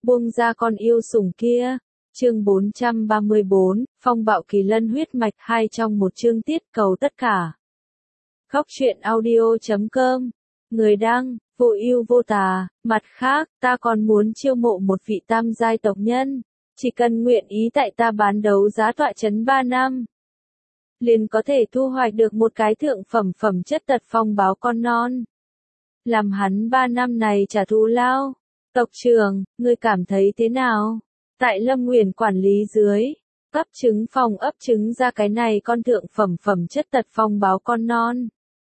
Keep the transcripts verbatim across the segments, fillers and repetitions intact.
buông ra con yêu sủng kia. Chương bốn trăm ba mươi bốn, phong bạo kỳ lân huyết mạch hai trong một chương tiết cầu tất cả. Góc truyện audio chấm com. Người đăng, vô ưu vô tà. Mặt khác, ta còn muốn chiêu mộ một vị tam giai tộc nhân. Chỉ cần nguyện ý tại ta bán đấu giá tọa chấn ba năm, liền có thể thu hoạch được một cái thượng phẩm phẩm chất tật phong báo con non. Làm hắn ba năm này trả thù lao. Tộc trưởng, ngươi cảm thấy thế nào? Tại Lâm Nguyền quản lý dưới, ấp trứng phòng ấp trứng ra cái này con thượng phẩm phẩm chất tật phong báo con non.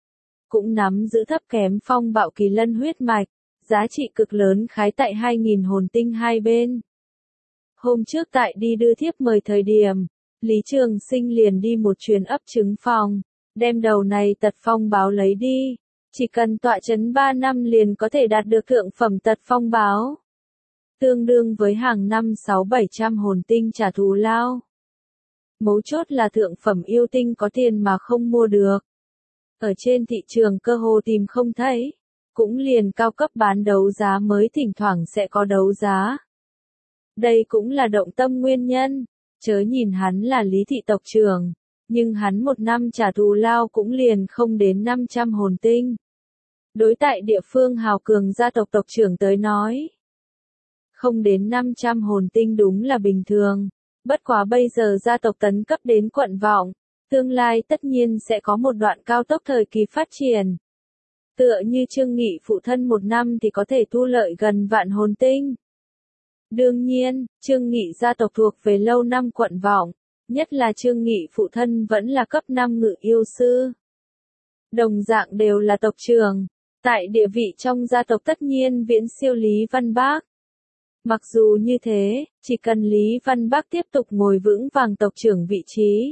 Cũng nắm giữ thấp kém phong bạo kỳ lân huyết mạch, giá trị cực lớn khái tại hai nghìn hồn tinh hai bên. Hôm trước tại đi đưa thiếp mời thời điểm, Lý Trường Sinh liền đi một chuyến ấp trứng phòng, đem đầu này tật phong báo lấy đi. Chỉ cần tọa chấn ba năm liền có thể đạt được thượng phẩm tật phong báo. Tương đương với hàng năm sáu bảy trăm hồn tinh trả thù lao. Mấu chốt là thượng phẩm yêu tinh có tiền mà không mua được. Ở trên thị trường cơ hồ tìm không thấy. Cũng liền cao cấp bán đấu giá mới thỉnh thoảng sẽ có đấu giá. Đây cũng là động tâm nguyên nhân. Chớ nhìn hắn là Lý thị tộc trưởng, nhưng hắn một năm trả thù lao cũng liền không đến năm trăm hồn tinh. Đối tại địa phương hào cường gia tộc tộc trưởng tới nói, không đến năm trăm hồn tinh đúng là bình thường. Bất quá bây giờ gia tộc tấn cấp đến quận vọng, tương lai tất nhiên sẽ có một đoạn cao tốc thời kỳ phát triển. Tựa như Trương Nghị phụ thân một năm thì có thể thu lợi gần vạn hồn tinh. Đương nhiên, Trương Nghị gia tộc thuộc về lâu năm quận vọng, nhất là Trương Nghị phụ thân vẫn là cấp năm ngự yêu sư. Đồng dạng đều là tộc trưởng, tại địa vị trong gia tộc tất nhiên viễn siêu Lý Văn Bác. Mặc dù như thế, chỉ cần Lý Văn Bác tiếp tục ngồi vững vàng tộc trưởng vị trí,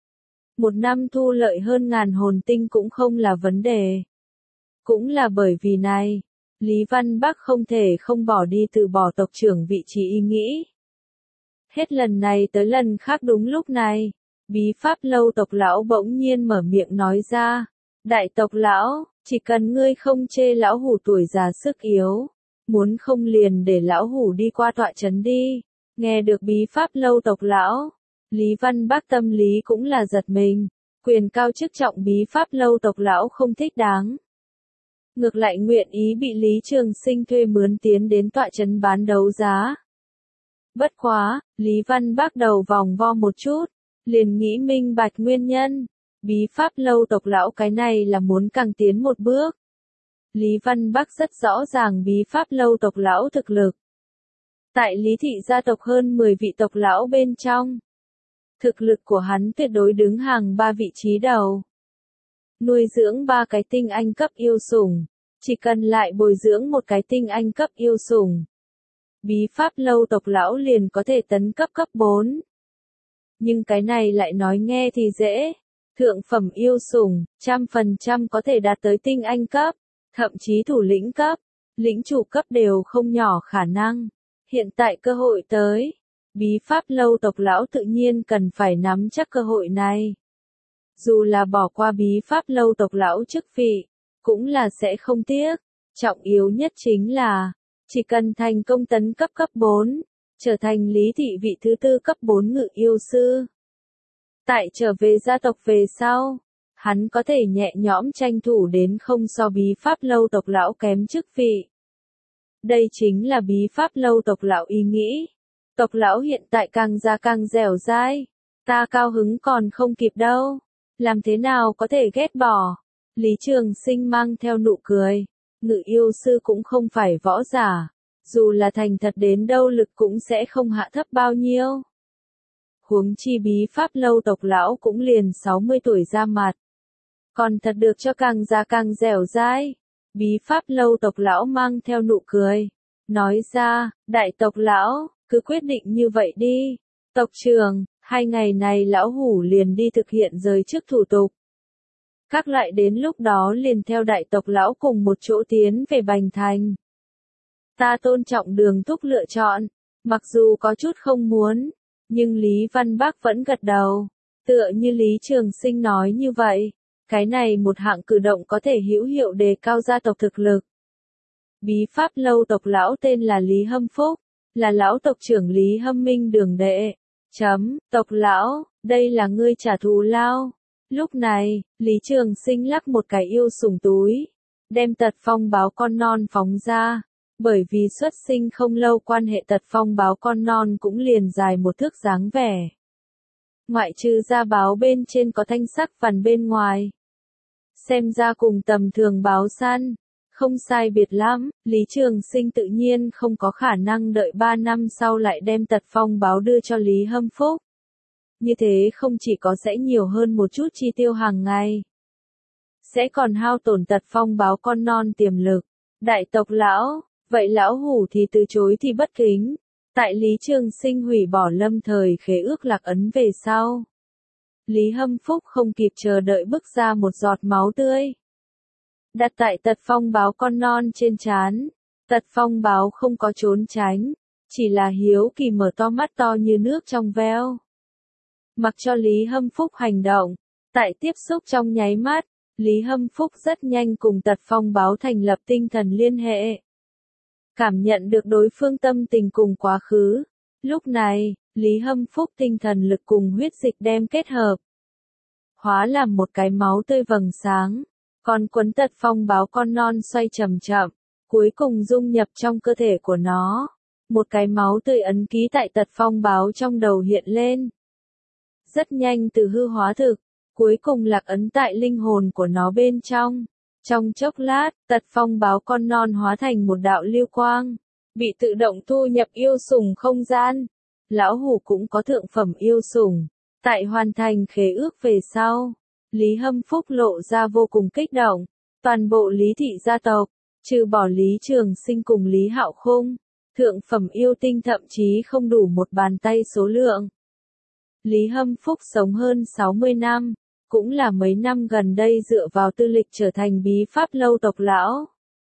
một năm thu lợi hơn ngàn hồn tinh cũng không là vấn đề. Cũng là bởi vì này, Lý Văn Bác không thể không bỏ đi từ bỏ tộc trưởng vị trí ý nghĩ. Hết lần này tới lần khác đúng lúc này, bí pháp lâu tộc lão bỗng nhiên mở miệng nói ra, đại tộc lão, chỉ cần ngươi không chê lão hủ tuổi già sức yếu, muốn không liền để lão hủ đi qua tọa trấn đi. Nghe được bí pháp lâu tộc lão, Lý Văn Bác tâm lý cũng là giật mình, quyền cao chức trọng bí pháp lâu tộc lão không thích đáng. Ngược lại nguyện ý bị Lý Trường Sinh thuê mướn tiến đến tọa trấn bán đấu giá. Bất quá, Lý Văn Bác đầu vòng vo một chút, liền nghĩ minh bạch nguyên nhân, bí pháp lâu tộc lão cái này là muốn càng tiến một bước. Lý Văn Bác rất rõ ràng bí pháp lâu tộc lão thực lực. Tại Lý thị gia tộc hơn mười vị tộc lão bên trong, thực lực của hắn tuyệt đối đứng hàng ba vị trí đầu. Nuôi dưỡng ba cái tinh anh cấp yêu sủng, chỉ cần lại bồi dưỡng một cái tinh anh cấp yêu sủng, bí pháp lâu tộc lão liền có thể tấn cấp cấp bốn. Nhưng cái này lại nói nghe thì dễ, thượng phẩm yêu sủng, trăm phần trăm có thể đạt tới tinh anh cấp, thậm chí thủ lĩnh cấp, lĩnh chủ cấp đều không nhỏ khả năng. Hiện tại cơ hội tới, bí pháp lâu tộc lão tự nhiên cần phải nắm chắc cơ hội này. Dù là bỏ qua bí pháp lâu tộc lão chức vị, cũng là sẽ không tiếc. Trọng yếu nhất chính là, chỉ cần thành công tấn cấp cấp bốn, trở thành Lý thị vị thứ tư cấp bốn ngự yêu sư. Tại trở về gia tộc về sau, hắn có thể nhẹ nhõm tranh thủ đến không so bí pháp lâu tộc lão kém chức vị. Đây chính là bí pháp lâu tộc lão ý nghĩ. Tộc lão hiện tại càng già càng dẻo dai, ta cao hứng còn không kịp đâu. Làm thế nào có thể ghét bỏ? Lý Trường Sinh mang theo nụ cười. Ngự yêu sư cũng không phải võ giả. Dù là thành thật đến đâu lực cũng sẽ không hạ thấp bao nhiêu. Huống chi bí pháp lâu tộc lão cũng liền sáu mươi tuổi ra mặt. Còn thật được cho càng già càng dẻo dai. Bí pháp lâu tộc lão mang theo nụ cười. Nói ra, đại tộc lão, cứ quyết định như vậy đi. Tộc trưởng, hai ngày này lão hủ liền đi thực hiện rời chức thủ tục. Các lại đến lúc đó liền theo đại tộc lão cùng một chỗ tiến về Bành Thành. Ta tôn trọng Đường Thúc lựa chọn, mặc dù có chút không muốn, nhưng Lý Văn Bác vẫn gật đầu. Tựa như Lý Trường Sinh nói như vậy, cái này một hạng cử động có thể hữu hiệu đề cao gia tộc thực lực. Bí pháp lâu tộc lão tên là Lý Hâm Phúc, là lão tộc trưởng Lý Hâm Minh đường đệ. Chấm, tộc lão, đây là ngươi trả thù lao. Lúc này, Lý Trường Sinh lắc một cái yêu sủng túi, đem Tật Phong báo con non phóng ra. Bởi vì xuất sinh không lâu quan hệ Tật Phong báo con non cũng liền dài một thước dáng vẻ. Ngoại trừ da báo bên trên có thanh sắc vằn bên ngoài. Xem ra cùng tầm thường báo săn, không sai biệt lắm, Lý Trường Sinh tự nhiên không có khả năng đợi ba năm sau lại đem Tật Phong báo đưa cho Lý Hâm Phúc. Như thế không chỉ có sẽ nhiều hơn một chút chi tiêu hàng ngày, sẽ còn hao tổn Tật Phong báo con non tiềm lực. Đại tộc lão, vậy lão hủ thì từ chối thì bất kính. Tại Lý Trường Sinh hủy bỏ lâm thời khế ước lạc ấn về sau, Lý Hâm Phúc không kịp chờ đợi bức ra một giọt máu tươi, đặt tại Tật Phong báo con non trên trán. Tật Phong báo không có trốn tránh, chỉ là hiếu kỳ mở to mắt to như nước trong veo. Mặc cho Lý Hâm Phúc hành động, tại tiếp xúc trong nháy mắt, Lý Hâm Phúc rất nhanh cùng Tật Phong báo thành lập tinh thần liên hệ. Cảm nhận được đối phương tâm tình cùng quá khứ. Lúc này, Lý Hâm Phúc tinh thần lực cùng huyết dịch đem kết hợp, hóa làm một cái máu tươi vầng sáng. Còn quấn Tật Phong báo con non xoay chậm chậm, cuối cùng dung nhập trong cơ thể của nó. Một cái máu tươi ấn ký tại Tật Phong báo trong đầu hiện lên. Rất nhanh từ hư hóa thực, cuối cùng lạc ấn tại linh hồn của nó bên trong. Trong chốc lát, Tật Phong báo con non hóa thành một đạo lưu quang, bị tự động thu nhập yêu sủng không gian. Lão hủ cũng có thượng phẩm yêu sủng. Tại hoàn thành khế ước về sau, Lý Hâm Phúc lộ ra vô cùng kích động. Toàn bộ Lý thị gia tộc, trừ bỏ Lý Trường Sinh cùng Lý Hạo Khung, thượng phẩm yêu tinh thậm chí không đủ một bàn tay số lượng. Lý Hâm Phúc sống hơn sáu mươi năm, cũng là mấy năm gần đây dựa vào tư lịch trở thành bí pháp lâu tộc lão.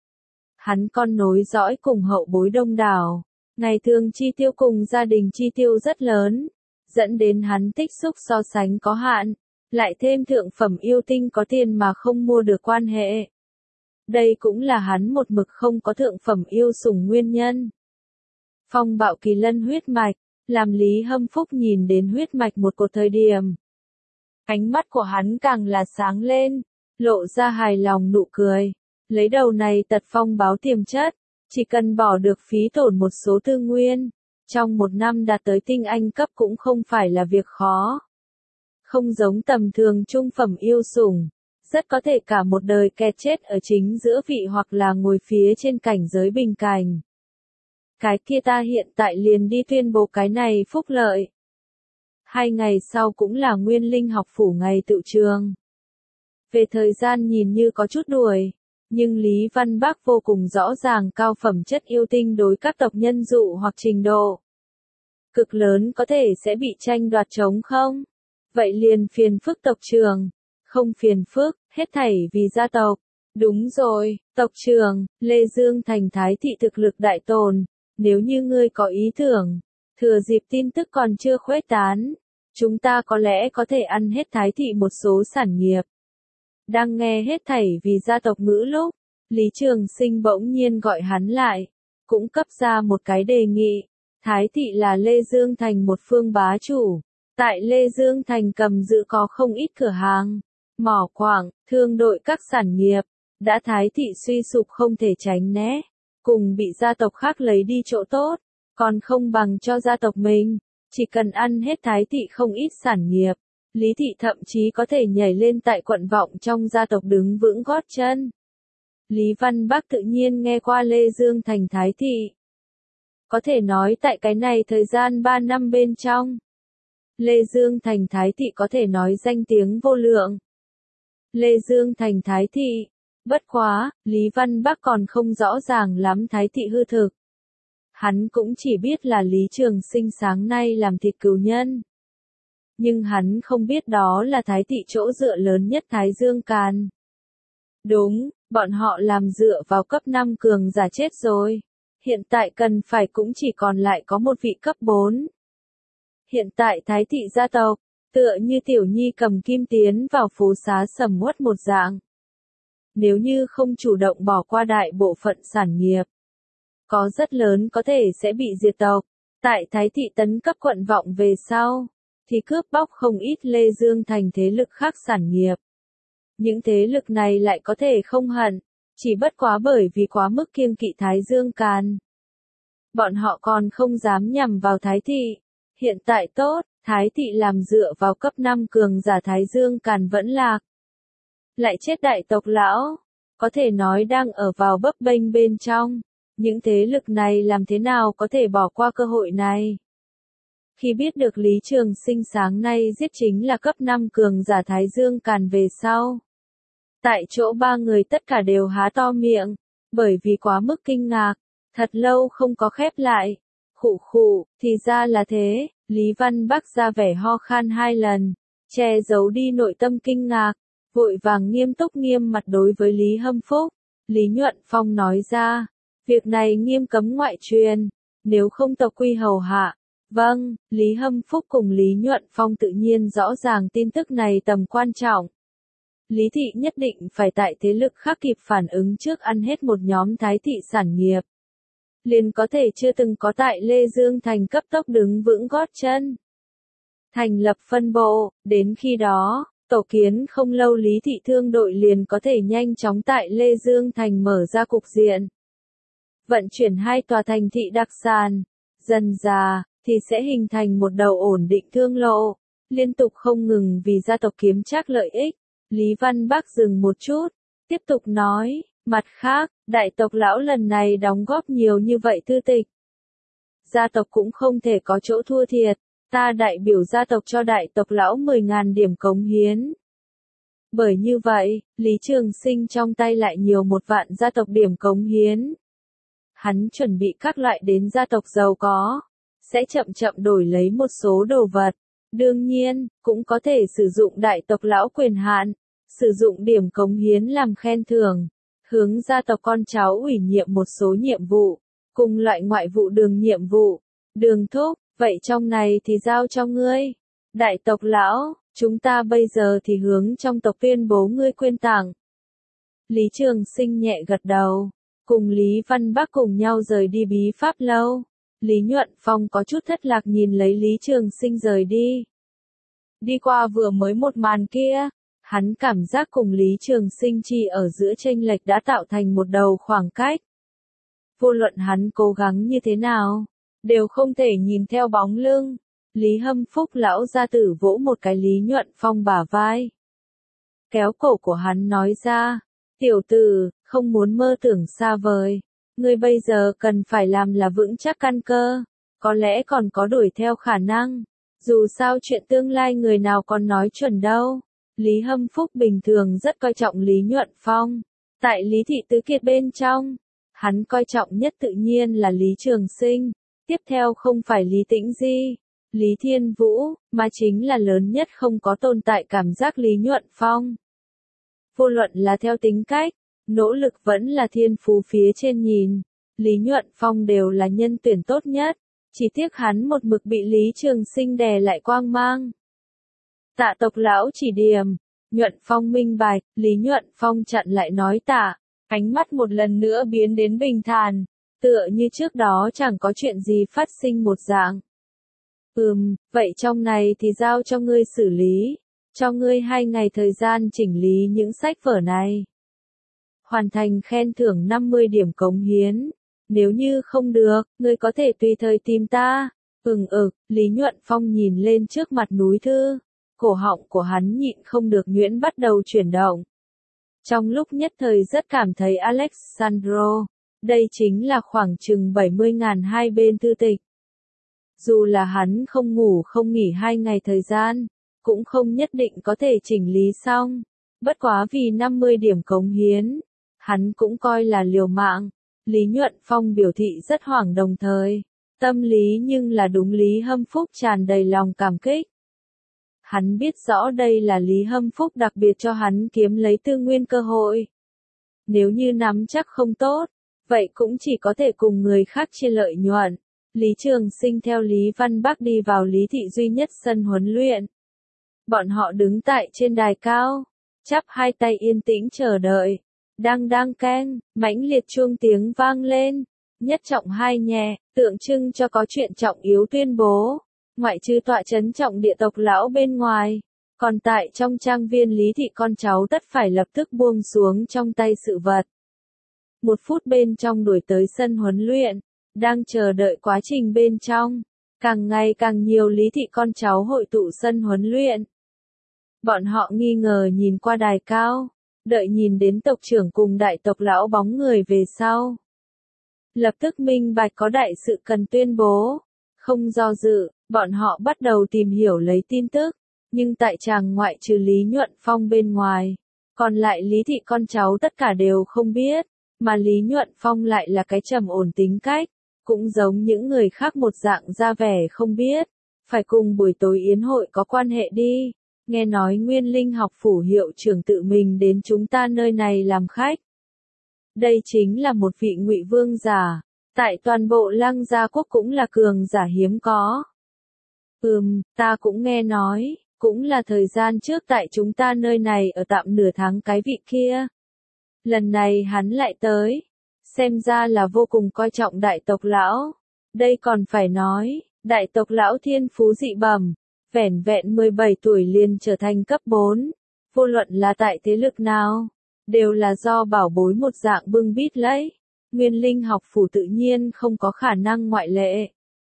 Hắn con nối dõi cùng hậu bối đông đảo, ngày thường chi tiêu cùng gia đình chi tiêu rất lớn, dẫn đến hắn tích xúc so sánh có hạn, lại thêm thượng phẩm yêu tinh có tiền mà không mua được quan hệ. Đây cũng là hắn một mực không có thượng phẩm yêu sủng nguyên nhân. Phong bạo kỳ lân huyết mạch, làm Lý Hâm Phúc nhìn đến huyết mạch một cột thời điểm. Ánh mắt của hắn càng là sáng lên, lộ ra hài lòng nụ cười. Lấy đầu này Tật Phong báo tiềm chất, chỉ cần bỏ được phí tổn một số tư nguyên, trong một năm đạt tới tinh anh cấp cũng không phải là việc khó. Không giống tầm thường trung phẩm yêu sủng, rất có thể cả một đời kẹt chết ở chính giữa vị hoặc là ngồi phía trên cảnh giới bình cảnh. Cái kia ta hiện tại liền đi tuyên bố cái này phúc lợi. Hai ngày sau cũng là Nguyên Linh học phủ ngày tựu trường. Về thời gian nhìn như có chút đuổi, nhưng Lý Văn Bắc vô cùng rõ ràng cao phẩm chất yêu tinh đối các tộc nhân dụ hoặc trình độ cực lớn có thể sẽ bị tranh đoạt trống không? Vậy liền phiền phức tộc trường. Không phiền phức, hết thảy vì gia tộc. Đúng rồi, tộc trường, Lê Dương thành thái thị thực lực đại tồn. Nếu như ngươi có ý tưởng, thừa dịp tin tức còn chưa khuếch tán, chúng ta có lẽ có thể ăn hết thái thị một số sản nghiệp. Đang nghe hết thảy vì gia tộc ngữ lúc, Lý Trường Sinh bỗng nhiên gọi hắn lại, cũng cấp ra một cái đề nghị. Thái thị là Lê Dương thành một phương bá chủ, tại Lê Dương thành cầm giữ có không ít cửa hàng, mỏ quặng, thương đội các sản nghiệp, đã thái thị suy sụp không thể tránh né, cùng bị gia tộc khác lấy đi chỗ tốt, còn không bằng cho gia tộc mình, chỉ cần ăn hết thái thị không ít sản nghiệp. Lý thị thậm chí có thể nhảy lên tại quận vọng trong gia tộc đứng vững gót chân. Lý Văn Bắc tự nhiên nghe qua Lê Dương thành thái thị. Có thể nói tại cái này thời gian ba năm bên trong, Lê Dương thành thái thị có thể nói danh tiếng vô lượng. Lê Dương thành thái thị, bất quá, Lý Văn Bắc còn không rõ ràng lắm thái thị hư thực. Hắn cũng chỉ biết là Lý Trường Sinh sáng nay làm thịt cừu nhân. Nhưng hắn không biết đó là thái thị chỗ dựa lớn nhất Thái Dương Càn. Đúng, bọn họ làm dựa vào cấp năm cường giả chết rồi. Hiện tại cần phải cũng chỉ còn lại có một vị cấp bốn. Hiện tại thái thị gia tộc, tựa như tiểu nhi cầm kim tiến vào phố xá sầm uất một dạng. Nếu như không chủ động bỏ qua đại bộ phận sản nghiệp, có rất lớn có thể sẽ bị diệt tộc. Tại Thái thị tấn cấp quận Vọng về sau, thì cướp bóc không ít Lê Dương thành thế lực khác sản nghiệp. Những thế lực này lại có thể không hận, chỉ bất quá bởi vì quá mức kiêng kỵ Thái Dương Càn. Bọn họ còn không dám nhằm vào Thái thị. Hiện tại tốt, Thái thị làm dựa vào cấp năm cường giả Thái Dương Càn vẫn lạc. Lại chết đại tộc lão, có thể nói đang ở vào bấp bênh bên trong. Những thế lực này làm thế nào có thể bỏ qua cơ hội này? Khi biết được Lý Trường Sinh sáng nay giết chính là cấp năm cường giả Thái Dương Càn về sau. Tại chỗ ba người tất cả đều há to miệng, bởi vì quá mức kinh ngạc, thật lâu không có khép lại. Khụ khụ, thì ra là thế, Lý Văn Bắc ra vẻ ho khan hai lần, che giấu đi nội tâm kinh ngạc, vội vàng nghiêm túc nghiêm mặt đối với Lý Hâm Phúc. Lý Nhuận Phong nói ra, việc này nghiêm cấm ngoại truyền, nếu không tộc quy hầu hạ. Vâng, Lý Hâm Phúc cùng Lý Nhuận Phong tự nhiên rõ ràng tin tức này tầm quan trọng. Lý thị nhất định phải tại thế lực khác kịp phản ứng trước ăn hết một nhóm Thái thị sản nghiệp. Liền có thể chưa từng có tại Lê Dương thành cấp tốc đứng vững gót chân. Thành lập phân bộ, đến khi đó, tổ kiến không lâu Lý thị thương đội liền có thể nhanh chóng tại Lê Dương thành mở ra cục diện. Vận chuyển hai tòa thành thị đặc sản, dần dà, thì sẽ hình thành một đầu ổn định thương lộ, liên tục không ngừng vì gia tộc kiếm trác lợi ích. Lý Văn Bắc dừng một chút, tiếp tục nói, mặt khác, đại tộc lão lần này đóng góp nhiều như vậy thư tịch. Gia tộc cũng không thể có chỗ thua thiệt, ta đại biểu gia tộc cho đại tộc lão mười nghìn điểm cống hiến. Bởi như vậy, Lý Trường Sinh trong tay lại nhiều một vạn gia tộc điểm cống hiến. Hắn chuẩn bị các loại đến gia tộc giàu có, sẽ chậm chậm đổi lấy một số đồ vật. Đương nhiên, cũng có thể sử dụng đại tộc lão quyền hạn, sử dụng điểm cống hiến làm khen thưởng, hướng gia tộc con cháu ủy nhiệm một số nhiệm vụ, cùng loại ngoại vụ đường nhiệm vụ. Đường thúc, vậy trong này thì giao cho ngươi. Đại tộc lão, chúng ta bây giờ thì hướng trong tộc tuyên bố ngươi quyên tặng. Lý Trường Sinh nhẹ gật đầu, cùng Lý Văn Bắc cùng nhau rời đi bí pháp lâu. Lý Nhuận Phong có chút thất lạc nhìn lấy Lý Trường Sinh rời đi. Đi qua vừa mới một màn kia, hắn cảm giác cùng Lý Trường Sinh chỉ ở giữa chênh lệch đã tạo thành một đầu khoảng cách. Vô luận hắn cố gắng như thế nào, đều không thể nhìn theo bóng lưng. Lý Hâm Phúc lão gia tử vỗ một cái Lý Nhuận Phong bả vai. Kéo cổ của hắn nói ra, tiểu tử, không muốn mơ tưởng xa vời. Ngươi bây giờ cần phải làm là vững chắc căn cơ, có lẽ còn có đuổi theo khả năng. Dù sao chuyện tương lai người nào còn nói chuẩn đâu. Lý Hâm Phúc bình thường rất coi trọng Lý Nhuận Phong. Tại Lý Thị Tứ Kiệt bên trong, hắn coi trọng nhất tự nhiên là Lý Trường Sinh. Tiếp theo không phải Lý Tĩnh Di, Lý Thiên Vũ, mà chính là lớn nhất không có tồn tại cảm giác Lý Nhuận Phong. Vô luận là theo tính cách, nỗ lực vẫn là thiên phú phía trên nhìn, Lý Nhuận Phong đều là nhân tuyển tốt nhất, chỉ tiếc hắn một mực bị Lý Trường Sinh đè lại quang mang. Tạ tộc lão chỉ điểm, Nhuận Phong minh bạch, Lý Nhuận Phong chặn lại nói tạ, ánh mắt một lần nữa biến đến bình thản, tựa như trước đó chẳng có chuyện gì phát sinh một dạng. Ừm, vậy trong này thì giao cho ngươi xử lý, cho ngươi hai ngày thời gian chỉnh lý những sách vở này. Hoàn thành khen thưởng năm mươi điểm cống hiến. Nếu như không được, ngươi có thể tùy thời tìm ta. Ừng ực, Lý Nhuận Phong nhìn lên trước mặt núi thư. Cổ họng của hắn nhịn không được nhuyễn bắt đầu chuyển động. Trong lúc nhất thời rất cảm thấy Alexandro. Đây chính là khoảng chừng bảy mươi nghìn hai bên thư tịch. Dù là hắn không ngủ không nghỉ hai ngày thời gian, cũng không nhất định có thể chỉnh lý xong. Bất quá vì năm mươi điểm cống hiến, hắn cũng coi là liều mạng. Lý Nhuận Phong biểu thị rất hoảng đồng thời, tâm lý nhưng là đúng Lý Hâm Phúc tràn đầy lòng cảm kích. Hắn biết rõ đây là Lý Hâm Phúc đặc biệt cho hắn kiếm lấy tư nguyên cơ hội. Nếu như nắm chắc không tốt, vậy cũng chỉ có thể cùng người khác chia lợi nhuận. Lý Trường Sinh theo Lý Văn Bắc đi vào Lý Thị duy nhất sân huấn luyện. Bọn họ đứng tại trên đài cao, chắp hai tay yên tĩnh chờ đợi. Đang đang keng, mãnh liệt chuông tiếng vang lên. nhất trọng hai nhẹ, tượng trưng cho có chuyện trọng yếu tuyên bố, ngoại trừ tọa chấn trọng địa tộc lão bên ngoài. Còn tại trong trang viên Lý thị con cháu tất phải lập tức buông xuống trong tay sự vật. Một phút bên trong đuổi tới sân huấn luyện, đang chờ đợi quá trình bên trong. Càng ngày càng nhiều Lý thị con cháu hội tụ sân huấn luyện. Bọn họ nghi ngờ nhìn qua đài cao, đợi nhìn đến tộc trưởng cùng đại tộc lão bóng người về sau. Lập tức minh bạch có đại sự cần tuyên bố. Không do dự, bọn họ bắt đầu tìm hiểu lấy tin tức. Nhưng tại tràng ngoại trừ Lý Nhuận Phong bên ngoài, còn lại Lý thị con cháu tất cả đều không biết, mà Lý Nhuận Phong lại là cái trầm ổn tính cách, cũng giống những người khác một dạng ra vẻ không biết, phải cùng buổi tối yến hội có quan hệ đi, nghe nói Nguyên Linh học phủ hiệu trưởng tự mình đến chúng ta nơi này làm khách. Đây chính là một vị Ngụy vương giả, tại toàn bộ Lăng Gia quốc cũng là cường giả hiếm có. Ừm, ta cũng nghe nói. Cũng là thời gian trước tại chúng ta nơi này ở tạm nửa tháng cái vị kia. Lần này hắn lại tới. Xem ra là vô cùng coi trọng đại tộc lão. Đây còn phải nói, đại tộc lão thiên phú dị bẩm. Vẻn vẹn mười bảy tuổi liền trở thành cấp bốn. Vô luận là tại thế lực nào, đều là do bảo bối một dạng bưng bít lấy. Nguyên Linh học phủ tự nhiên không có khả năng ngoại lệ.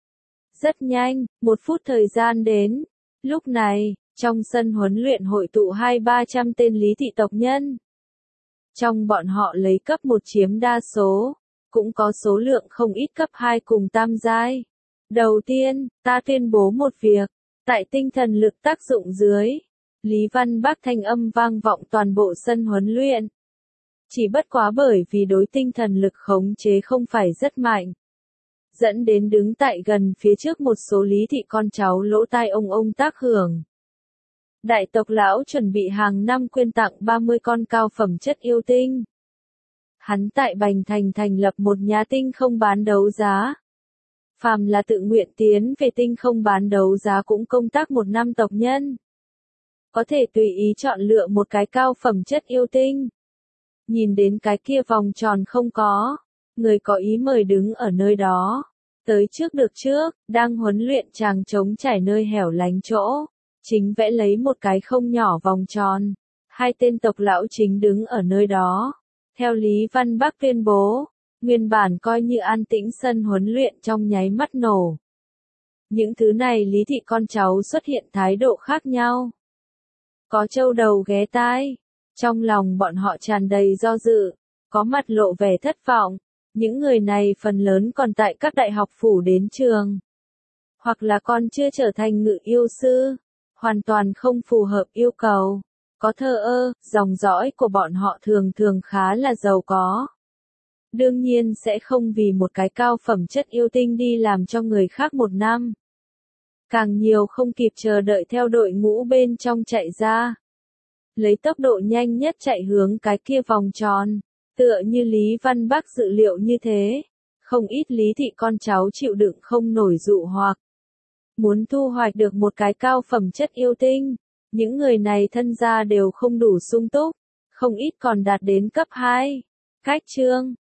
Rất nhanh, một phút thời gian đến. Lúc này, trong sân huấn luyện hội tụ hai ba trăm tên Lý thị tộc nhân. Trong bọn họ lấy cấp một chiếm đa số, cũng có số lượng không ít cấp hai cùng tam giai. Đầu tiên, ta tuyên bố một việc, tại tinh thần lực tác dụng dưới, Lý Văn Bắc thanh âm vang vọng toàn bộ sân huấn luyện. Chỉ bất quá bởi vì đối tinh thần lực khống chế không phải rất mạnh. Dẫn đến đứng tại gần phía trước một số Lý thị con cháu lỗ tai ông ông tác hưởng. Đại tộc lão chuẩn bị hàng năm quyên tặng ba mươi con cao phẩm chất yêu tinh. Hắn tại Bành Thành thành lập một nhà tinh không bán đấu giá. Phàm là tự nguyện tiến về tinh không bán đấu giá cũng công tác một năm tộc nhân. Có thể tùy ý chọn lựa một cái cao phẩm chất yêu tinh. Nhìn đến cái kia vòng tròn không có. Người có ý mời đứng ở nơi đó. Tới trước được trước, đang huấn luyện chàng trống trải nơi hẻo lánh chỗ. Chính vẽ lấy một cái không nhỏ vòng tròn. Hai tên tộc lão chính đứng ở nơi đó. Theo Lý Văn Bắc tuyên bố, nguyên bản coi như an tĩnh sân huấn luyện trong nháy mắt nổ. Những thứ này Lý thị con cháu xuất hiện thái độ khác nhau. Có trâu đầu ghé tai. Trong lòng bọn họ tràn đầy do dự. Có mặt lộ vẻ thất vọng. Những người này phần lớn còn tại các đại học phủ đến trường. Hoặc là còn chưa trở thành ngự yêu sư. Hoàn toàn không phù hợp yêu cầu. Có thờ ơ, dòng dõi của bọn họ thường thường khá là giàu có. Đương nhiên sẽ không vì một cái cao phẩm chất yêu tinh đi làm cho người khác một năm. Càng nhiều không kịp chờ đợi theo đội ngũ bên trong chạy ra. Lấy tốc độ nhanh nhất chạy hướng cái kia vòng tròn. Tựa như Lý Văn Bắc dự liệu như thế. Không ít Lý thị con cháu chịu đựng không nổi dụ hoặc. Muốn thu hoạch được một cái cao phẩm chất yêu tinh. Những người này thân gia đều không đủ sung túc. Không ít còn đạt đến cấp hai. Cách chương.